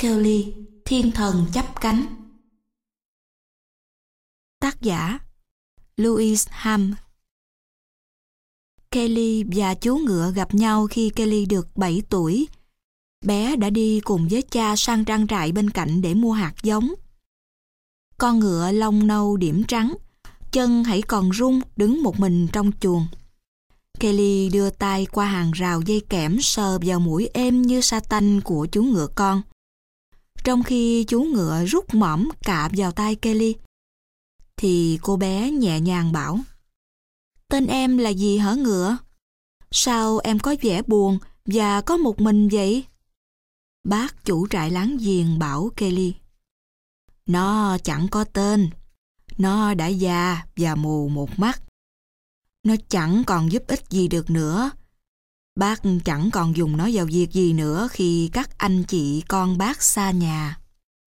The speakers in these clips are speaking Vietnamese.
Kelly, thiên thần chắp cánh. Tác giả Louise Ham. Kelly và chú ngựa gặp nhau khi Kelly được 7 tuổi. Bé đã đi cùng với cha sang trang trại bên cạnh để mua hạt giống. Con ngựa lông nâu điểm trắng, chân hãy còn rung đứng một mình trong chuồng. Kelly đưa tay qua hàng rào dây kẽm sờ vào mũi êm như sa tanh của chú ngựa con. Trong khi chú ngựa rút mõm cạ vào tai Kelly, thì cô bé nhẹ nhàng bảo: "Tên em là gì hả ngựa? Sao em có vẻ buồn và có một mình vậy?" Bác chủ trại láng giềng bảo Kelly: "Nó chẳng có tên. Nó đã già và mù một mắt. Nó chẳng còn giúp ích gì được nữa. Bác chẳng còn dùng nó vào việc gì nữa khi các anh chị con bác xa nhà."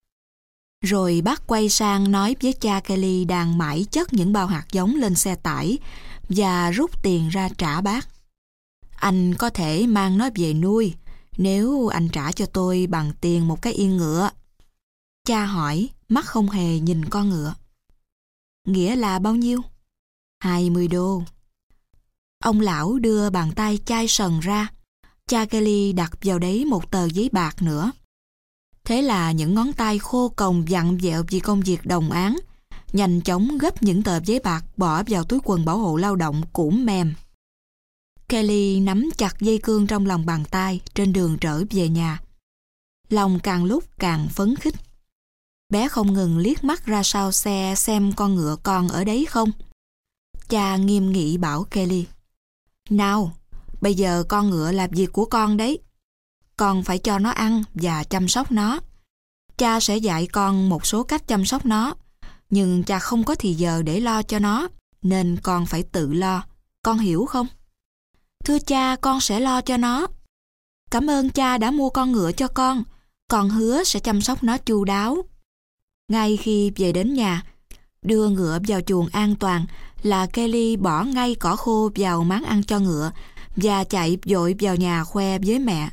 Rồi bác quay sang nói với cha Kelly đang mãi chất những bao hạt giống lên xe tải và rút tiền ra trả bác. "Anh có thể mang nó về nuôi nếu anh trả cho tôi bằng tiền một cái yên ngựa." Cha hỏi, mắt không hề nhìn con ngựa. "Nghĩa là bao nhiêu?" $20. Ông lão đưa bàn tay chai sần ra. Cha Kelly đặt vào đấy một tờ giấy bạc nữa. Thế là những ngón tay khô còng vặn vẹo vì công việc đồng áng nhanh chóng gấp những tờ giấy bạc bỏ vào túi quần bảo hộ lao động cũ mềm. Kelly nắm chặt dây cương trong lòng bàn tay trên đường trở về nhà. Lòng càng lúc càng phấn khích. Bé không ngừng liếc mắt ra sau xe xem con ngựa con ở đấy không. Cha nghiêm nghị bảo Kelly: "Nào, bây giờ con ngựa là việc của con đấy. Con phải cho nó ăn và chăm sóc nó. Cha sẽ dạy con một số cách chăm sóc nó, nhưng cha không có thì giờ để lo cho nó, nên con phải tự lo. Con hiểu không?" "Thưa cha, con sẽ lo cho nó. Cảm ơn cha đã mua con ngựa cho con hứa sẽ chăm sóc nó chu đáo." Ngay khi về đến nhà, đưa ngựa vào chuồng an toàn là Kelly bỏ ngay cỏ khô vào máng ăn cho ngựa và chạy vội vào nhà khoe với mẹ: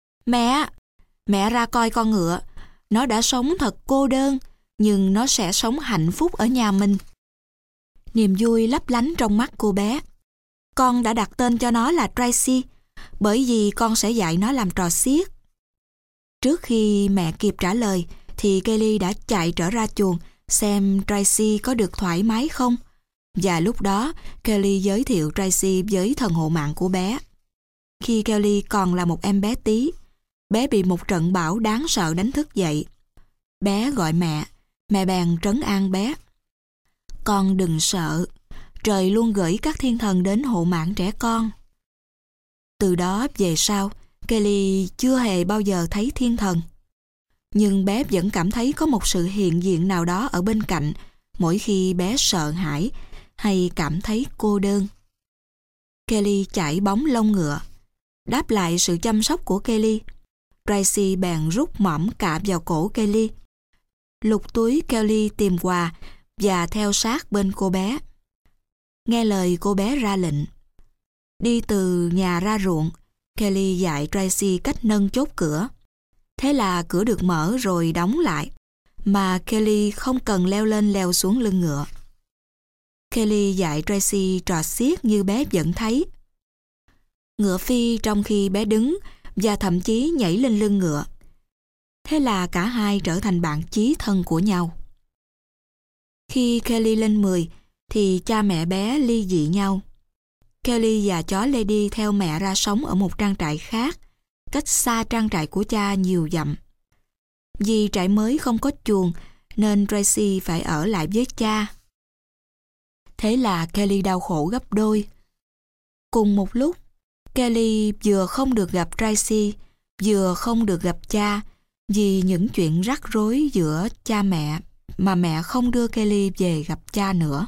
Mẹ ra coi con ngựa. Nó đã sống thật cô đơn, nhưng nó sẽ sống hạnh phúc ở nhà mình." Niềm vui lấp lánh trong mắt cô bé. "Con đã đặt tên cho nó là Tracy, bởi vì con sẽ dạy nó làm trò xiếc." Trước khi mẹ kịp trả lời, thì Kelly đã chạy trở ra chuồng xem Tracy có được thoải mái không. Và lúc đó, Kelly giới thiệu Tracy với thần hộ mạng của bé. Khi Kelly còn là một em bé tí, bé bị một trận bão đáng sợ đánh thức dậy. Bé gọi mẹ bèn trấn an bé: "Con đừng sợ, trời luôn gửi các thiên thần đến hộ mạng trẻ con." Từ đó về sau, Kelly chưa hề bao giờ thấy thiên thần. Nhưng bé vẫn cảm thấy có một sự hiện diện nào đó ở bên cạnh mỗi khi bé sợ hãi hay cảm thấy cô đơn. Kelly chải bóng lông ngựa. Đáp lại sự chăm sóc của Kelly, Tracy bèn rút mõm cạ vào cổ Kelly. Lục túi Kelly tìm quà và theo sát bên cô bé. Nghe lời cô bé ra lệnh. Đi từ nhà ra ruộng, Kelly dạy Tracy cách nâng chốt cửa. Thế là cửa được mở rồi đóng lại, mà Kelly không cần leo lên leo xuống lưng ngựa. Kelly dạy Tracy trò xiếc như bé vẫn thấy. Ngựa phi trong khi bé đứng và thậm chí nhảy lên lưng ngựa. Thế là cả hai trở thành bạn chí thân của nhau. Khi Kelly lên 10 thì cha mẹ bé ly dị nhau. Kelly và chó Lady theo mẹ ra sống ở một trang trại khác, cách xa trang trại của cha nhiều dặm. Vì trại mới không có chuồng nên Tracy phải ở lại với cha. Thế là Kelly đau khổ gấp đôi. Cùng một lúc, Kelly vừa không được gặp Tracy, vừa không được gặp cha vì những chuyện rắc rối giữa cha mẹ mà mẹ không đưa Kelly về gặp cha nữa.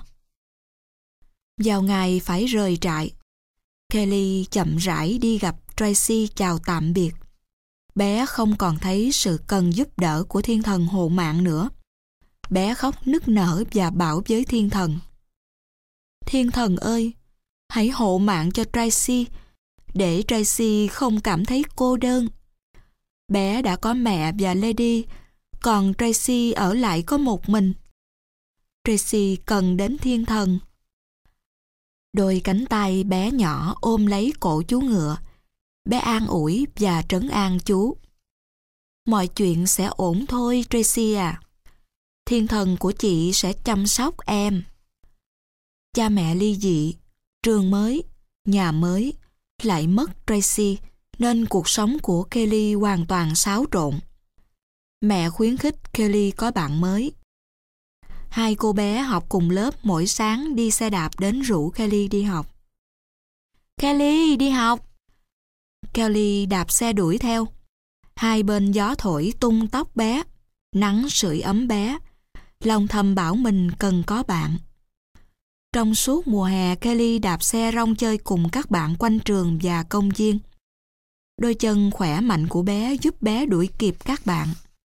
Vào ngày phải rời trại, Kelly chậm rãi đi gặp Tracy chào tạm biệt. Bé không còn thấy sự cần giúp đỡ của thiên thần hộ mạng nữa. Bé khóc nức nở và bảo với thiên thần: "Thiên thần ơi, hãy hộ mạng cho Tracy, để Tracy không cảm thấy cô đơn. Bé đã có mẹ và Lady, còn Tracy ở lại có một mình. Tracy cần đến thiên thần. Đôi cánh tay bé nhỏ ôm lấy cổ chú ngựa. Bé an ủi và trấn an chú. Mọi chuyện sẽ ổn thôi, Tracy à. Thiên thần của chị sẽ chăm sóc em. Cha mẹ ly dị, trường mới, nhà mới, lại mất Tracy, nên cuộc sống của Kelly hoàn toàn xáo trộn. Mẹ khuyến khích Kelly có bạn mới. Hai cô bé học cùng lớp mỗi sáng đi xe đạp đến rủ Kelly đi học. Kelly, đi học! Kelly đạp xe đuổi theo. Hai bên gió thổi tung tóc bé, nắng sưởi ấm bé. Lòng thầm bảo mình cần có bạn. Trong suốt mùa hè, Kelly đạp xe rong chơi cùng các bạn quanh trường và công viên. Đôi chân khỏe mạnh của bé giúp bé đuổi kịp các bạn.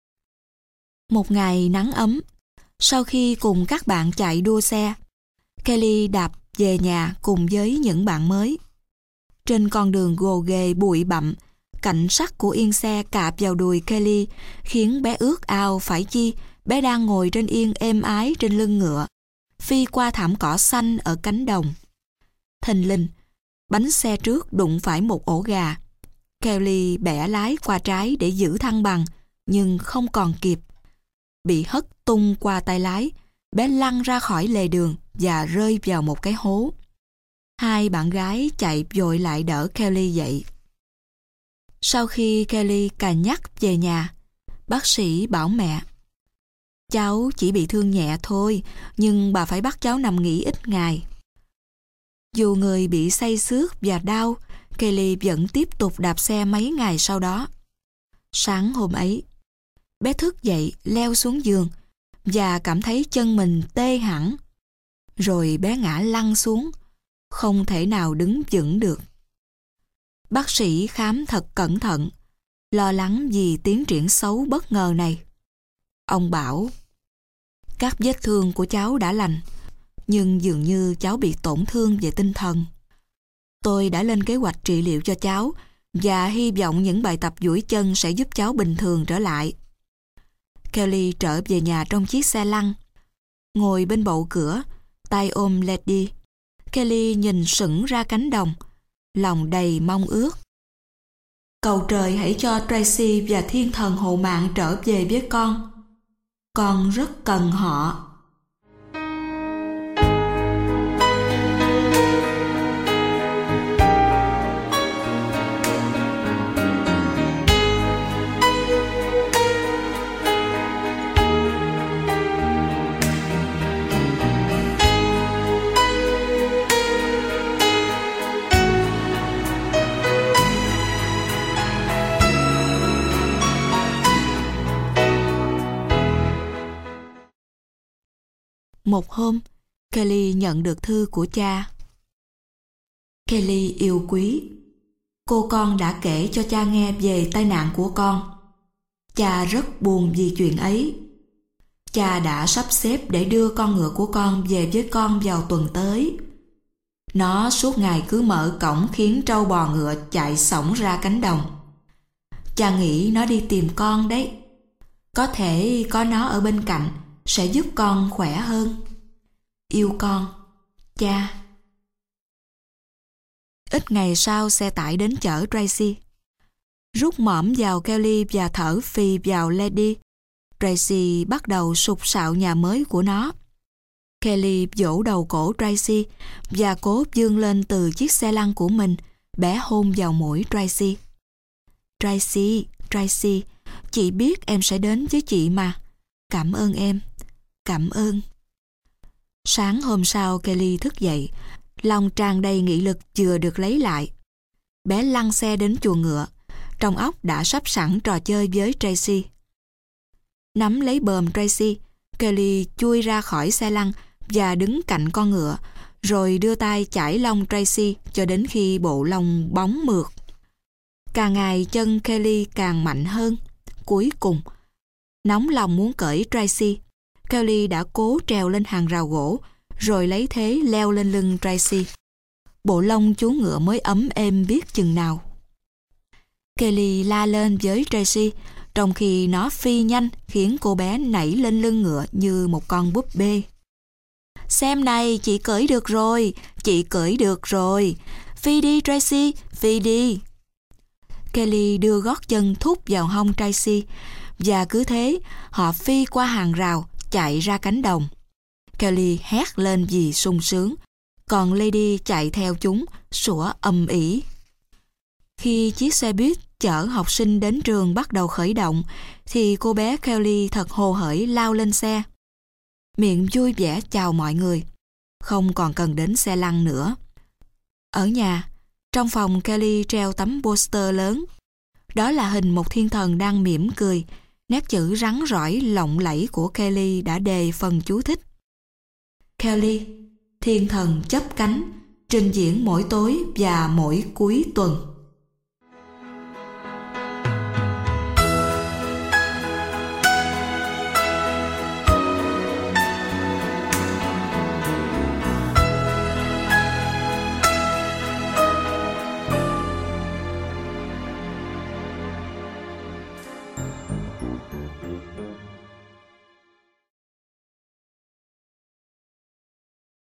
Một ngày nắng ấm, sau khi cùng các bạn chạy đua xe, Kelly đạp về nhà cùng với những bạn mới. Trên con đường gồ ghề bụi bặm, cạnh sắt của yên xe cạp vào đùi Kelly khiến bé ước ao phải chi bé đang ngồi trên yên êm ái trên lưng ngựa, phi qua thảm cỏ xanh ở cánh đồng. Thình lình, bánh xe trước đụng phải một ổ gà. Kelly bẻ lái qua trái để giữ thăng bằng, nhưng không còn kịp. Bị hất tung qua tay lái, bé lăn ra khỏi lề đường và rơi vào một cái hố. Hai bạn gái chạy vội lại đỡ Kelly dậy. Sau khi Kelly cà nhắc về nhà, bác sĩ bảo mẹ: cháu chỉ bị thương nhẹ thôi, nhưng bà phải bắt cháu nằm nghỉ ít ngày. Dù người bị say xước và đau, Kelly vẫn tiếp tục đạp xe mấy ngày sau đó. Sáng hôm ấy, bé thức dậy leo xuống giường và cảm thấy chân mình tê hẳn. Rồi bé ngã lăn xuống, không thể nào đứng vững được. Bác sĩ khám thật cẩn thận, lo lắng vì tiến triển xấu bất ngờ này. Ông bảo: các vết thương của cháu đã lành, nhưng dường như cháu bị tổn thương về tinh thần. Tôi đã lên kế hoạch trị liệu cho cháu và hy vọng những bài tập duỗi chân sẽ giúp cháu bình thường trở lại. Kelly trở về nhà trong chiếc xe lăn. Ngồi bên bậu cửa, tay ôm Lady, Kelly nhìn sững ra cánh đồng, lòng đầy mong ước. Cầu trời hãy cho Tracy và thiên thần hộ mạng trở về với con. Con rất cần họ. Một hôm, Kelly nhận được thư của cha. Kelly yêu quý, cô con đã kể cho cha nghe về tai nạn của con. Cha rất buồn vì chuyện ấy. Cha đã sắp xếp để đưa con ngựa của con về với con vào tuần tới. Nó suốt ngày cứ mở cổng khiến trâu bò ngựa chạy xổng ra cánh đồng. Cha nghĩ nó đi tìm con đấy. Có thể có nó ở bên cạnh sẽ giúp con khỏe hơn. Yêu con, cha. Ít ngày sau, xe tải đến chở Tracy. Rút mõm vào Kelly và thở phì vào Lady, Tracy bắt đầu sục sạo nhà mới của nó. Kelly vỗ đầu cổ Tracy và cố vươn lên từ chiếc xe lăn của mình, bé hôn vào mũi Tracy. Tracy, Tracy, chị biết em sẽ đến với chị mà. Cảm ơn em. Cảm ơn. Sáng hôm sau, Kelly thức dậy, lòng tràn đầy nghị lực vừa được lấy lại. Bé lăn xe đến chuồng ngựa, trong óc đã sắp sẵn trò chơi với Tracy. Nắm lấy bờm Tracy, Kelly chui ra khỏi xe lăn và đứng cạnh con ngựa, rồi đưa tay chải lông Tracy cho đến khi bộ lông bóng mượt. Càng ngày chân Kelly càng mạnh hơn. Cuối cùng, nóng lòng muốn cởi Tracy, Kelly đã cố trèo lên hàng rào gỗ, rồi lấy thế leo lên lưng Tracy. Bộ lông chú ngựa mới ấm êm biết chừng nào. Kelly la lên với Tracy, trong khi nó phi nhanh khiến cô bé nảy lên lưng ngựa như một con búp bê. Xem này, chị cưỡi được rồi, chị cưỡi được rồi. Phi đi Tracy, phi đi. Kelly đưa gót chân thúc vào hông Tracy, và cứ thế họ phi qua hàng rào, chạy ra cánh đồng. Kelly hét lên vì sung sướng, còn Lady chạy theo chúng, sủa ầm ĩ. Khi chiếc xe buýt chở học sinh đến trường bắt đầu khởi động, thì cô bé Kelly thật hồ hởi lao lên xe. Miệng vui vẻ chào mọi người, không còn cần đến xe lăn nữa. Ở nhà, trong phòng Kelly treo tấm poster lớn. Đó là hình một thiên thần đang mỉm cười. Nét chữ rắn rỏi lộng lẫy của Kelly đã đề phần chú thích. Kelly, thiên thần chấp cánh, trình diễn mỗi tối và mỗi cuối tuần.